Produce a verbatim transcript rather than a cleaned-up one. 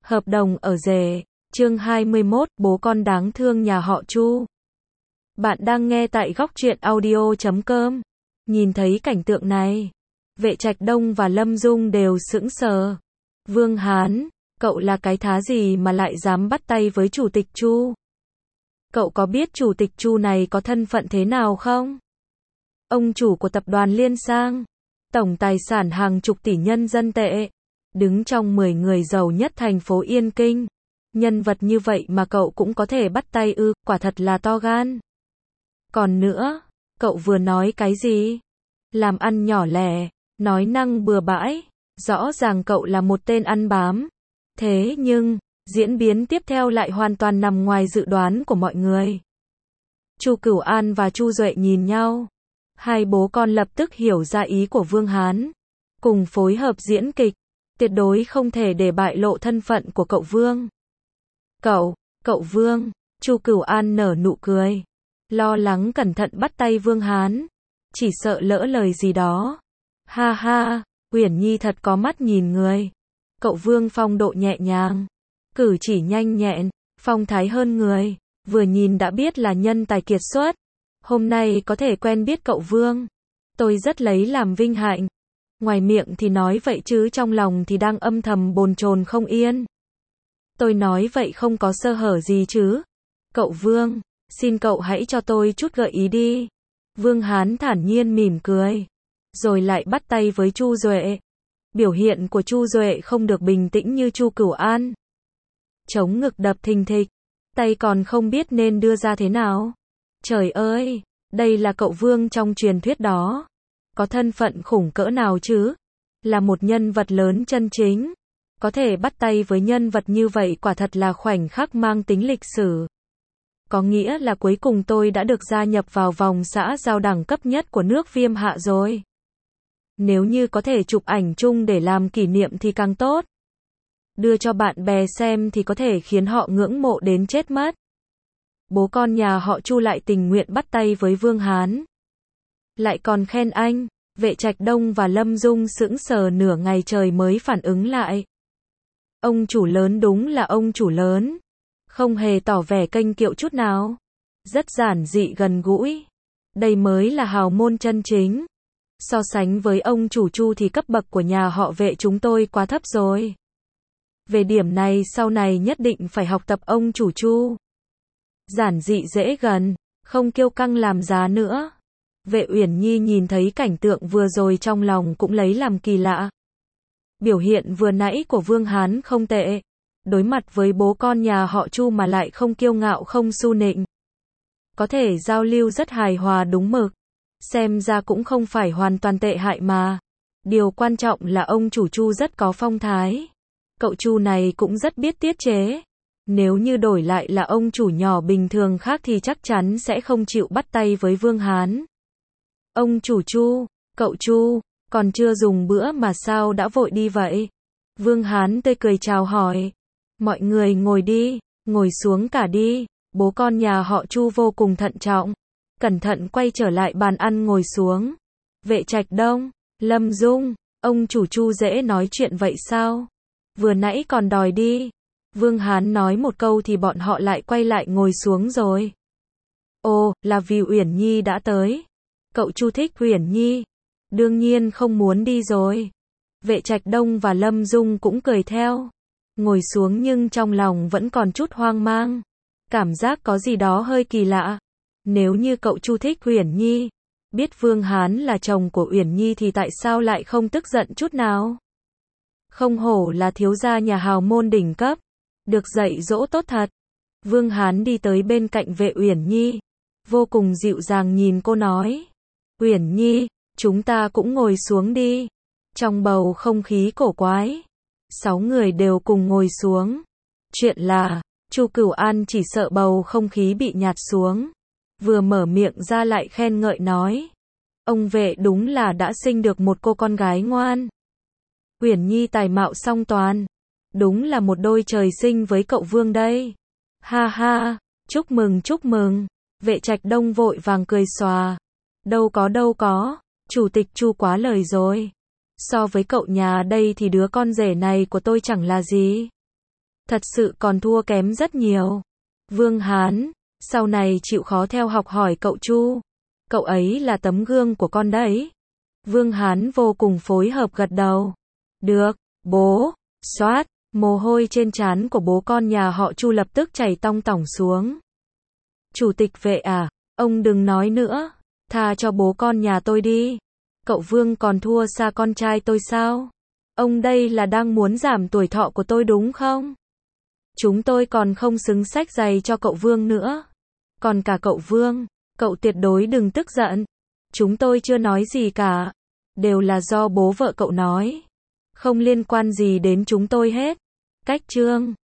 Hợp đồng ở rể, chương hai mươi mốt, bố con đáng thương nhà họ Chu. Bạn đang nghe tại góc truyện audio chấm com. Nhìn thấy cảnh tượng này, Vệ Trạch Đông và Lâm Dung đều sững sờ. Vương Hán, cậu là cái thá gì mà lại dám bắt tay với chủ tịch Chu? Cậu có biết chủ tịch Chu này có thân phận thế nào không? Ông chủ của tập đoàn Liên Sang, tổng tài sản hàng chục tỷ nhân dân tệ, đứng trong mười người giàu nhất thành phố Yên Kinh. Nhân vật như vậy mà cậu cũng có thể bắt tay ư, quả thật là to gan. Còn nữa, cậu vừa nói cái gì? Làm ăn nhỏ lẻ, nói năng bừa bãi, rõ ràng cậu là một tên ăn bám. Thế nhưng, diễn biến tiếp theo lại hoàn toàn nằm ngoài dự đoán của mọi người. Chu Cửu An và Chu Duệ nhìn nhau. Hai bố con lập tức hiểu ra ý của Vương Hán. Cùng phối hợp diễn kịch. Tuyệt đối không thể để bại lộ thân phận của cậu Vương. Cậu, cậu Vương, Chu Cửu An nở nụ cười. Lo lắng cẩn thận bắt tay Vương Hán. Chỉ sợ lỡ lời gì đó. Ha ha, Uyển Nhi thật có mắt nhìn người. Cậu Vương phong độ nhẹ nhàng. Cử chỉ nhanh nhẹn, phong thái hơn người. Vừa nhìn đã biết là nhân tài kiệt xuất. Hôm nay có thể quen biết cậu Vương. Tôi rất lấy làm vinh hạnh. Ngoài miệng thì nói vậy chứ trong lòng thì đang âm thầm bồn chồn không yên. Tôi nói vậy không có sơ hở gì chứ. Cậu Vương, xin cậu hãy cho tôi chút gợi ý đi. Vương Hán thản nhiên mỉm cười. Rồi lại bắt tay với Chu Duệ. Biểu hiện của Chu Duệ không được bình tĩnh như Chu Cửu An. Chống ngực đập thình thịch. Tay còn không biết nên đưa ra thế nào. Trời ơi, đây là cậu Vương trong truyền thuyết đó. Có thân phận khủng cỡ nào chứ? Là một nhân vật lớn chân chính. Có thể bắt tay với nhân vật như vậy quả thật là khoảnh khắc mang tính lịch sử. Có nghĩa là cuối cùng tôi đã được gia nhập vào vòng xã giao đẳng cấp nhất của nước Viêm Hạ rồi. Nếu như có thể chụp ảnh chung để làm kỷ niệm thì càng tốt. Đưa cho bạn bè xem thì có thể khiến họ ngưỡng mộ đến chết mất. Bố con nhà họ Chu lại tình nguyện bắt tay với Vương Hán. Lại còn khen anh. Vệ Trạch Đông và Lâm Dung sững sờ nửa ngày trời mới phản ứng lại. Ông chủ lớn đúng là ông chủ lớn. Không hề tỏ vẻ kênh kiệu chút nào. Rất giản dị gần gũi. Đây mới là hào môn chân chính. So sánh với ông chủ Chu thì cấp bậc của nhà họ Vệ chúng tôi quá thấp rồi. Về điểm này sau này nhất định phải học tập ông chủ Chu. Giản dị dễ gần, không kiêu căng làm giá nữa. Vệ Uyển Nhi nhìn thấy cảnh tượng vừa rồi trong lòng cũng lấy làm kỳ lạ. Biểu hiện vừa nãy của Vương Hán không tệ. Đối mặt với bố con nhà họ Chu mà lại không kiêu ngạo không su nịnh. Có thể giao lưu rất hài hòa đúng mực. Xem ra cũng không phải hoàn toàn tệ hại mà. Điều quan trọng là ông chủ Chu rất có phong thái. Cậu Chu này cũng rất biết tiết chế. Nếu như đổi lại là ông chủ nhỏ bình thường khác thì chắc chắn sẽ không chịu bắt tay với Vương Hán. Ông chủ Chu, cậu Chu, còn chưa dùng bữa mà sao đã vội đi vậy? Vương Hán tươi cười chào hỏi. Mọi người ngồi đi, ngồi xuống cả đi. Bố con nhà họ Chu vô cùng thận trọng. Cẩn thận quay trở lại bàn ăn ngồi xuống. Vệ Trạch Đông, Lâm Dung, ông chủ Chu dễ nói chuyện vậy sao? Vừa nãy còn đòi đi. Vương Hán nói một câu thì bọn họ lại quay lại ngồi xuống rồi. Ồ, là vì Uyển Nhi đã tới. Cậu Chu thích Uyển Nhi. Đương nhiên không muốn đi rồi. Vệ Trạch Đông và Lâm Dung cũng cười theo. Ngồi xuống nhưng trong lòng vẫn còn chút hoang mang. Cảm giác có gì đó hơi kỳ lạ. Nếu như cậu Chu thích Uyển Nhi, biết Vương Hán là chồng của Uyển Nhi thì tại sao lại không tức giận chút nào? Không hổ là thiếu gia nhà hào môn đỉnh cấp. Được dạy dỗ tốt thật. Vương Hán đi tới bên cạnh Vệ Uyển Nhi. Vô cùng dịu dàng nhìn cô nói. Uyển Nhi, chúng ta cũng ngồi xuống đi. Trong bầu không khí cổ quái. Sáu người đều cùng ngồi xuống. Chuyện là, Chu Cửu An chỉ sợ bầu không khí bị nhạt xuống. Vừa mở miệng ra lại khen ngợi nói. Ông Vệ đúng là đã sinh được một cô con gái ngoan. Uyển Nhi tài mạo song toàn. Đúng là một đôi trời sinh với cậu Vương đây. Ha ha, chúc mừng chúc mừng. Vệ Trạch Đông vội vàng cười xòa. Đâu có đâu có, chủ tịch Chu quá lời rồi. So với cậu nhà đây thì đứa con rể này của tôi chẳng là gì. Thật sự còn thua kém rất nhiều. Vương Hán, sau này chịu khó theo học hỏi cậu Chu. Cậu ấy là tấm gương của con đấy. Vương Hán vô cùng phối hợp gật đầu. Được, bố. Xoát, mồ hôi trên trán của bố con nhà họ Chu lập tức chảy tong tỏng xuống. Chủ tịch Vệ à, ông đừng nói nữa. Tha cho bố con nhà tôi đi. Cậu Vương còn thua xa con trai tôi sao? Ông đây là đang muốn giảm tuổi thọ của tôi đúng không? Chúng tôi còn không xứng xách giày cho cậu Vương nữa. Còn cả cậu Vương, cậu tuyệt đối đừng tức giận. Chúng tôi chưa nói gì cả. Đều là do bố vợ cậu nói. Không liên quan gì đến chúng tôi hết. Cách chương